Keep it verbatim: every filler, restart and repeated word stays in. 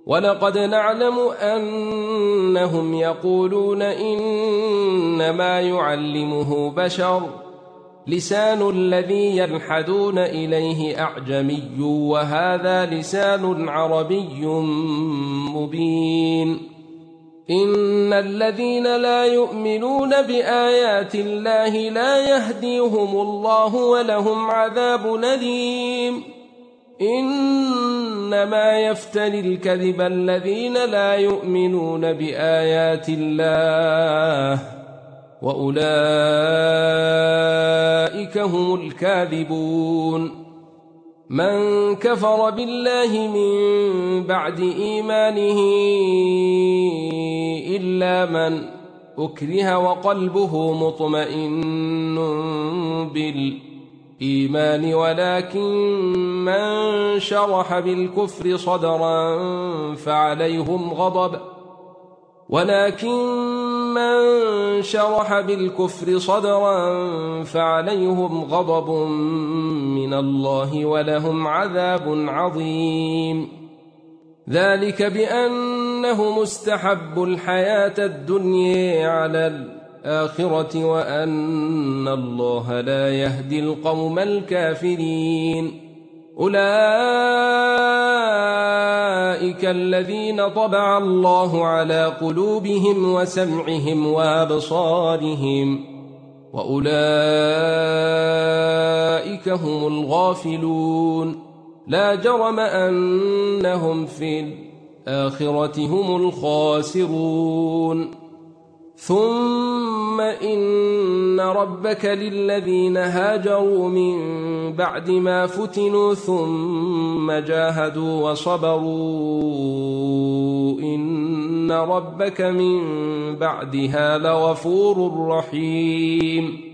ولقد نعلم أنهم يقولون إنما يعلمه بشر لسان الذي يلحدون إليه أعجمي وهذا لسان عربي مبين. إن الذين لا يؤمنون بآيات الله لا يهديهم الله ولهم عذاب أليم. إنما يفتري الكذب الذين لا يؤمنون بآيات الله وأولئك هم الكاذبون. من كفر بالله من بعد إيمانه إلا من أكره وقلبه مطمئن بالإيمان ولكن من شرح بالكفر صدرا فعليهم غضب ولكن من شرح بالكفر صدرا فعليهم غضب من الله ولهم عذاب عظيم. ذلك بأنهم استحبوا الحياة الدنيا على الآخرة وأن الله لا يهدي القوم الكافرين. أولئك الذين طبع الله على قلوبهم وسمعهم وأبصارهم وأولئك هم الغافلون. لا جرم أنهم في الآخرة هم الخاسرون. ثم إن ربك للذين هاجروا من بعد ما فتنوا ثم جاهدوا وصبروا إن ربك من بعدها لغفور رحيم.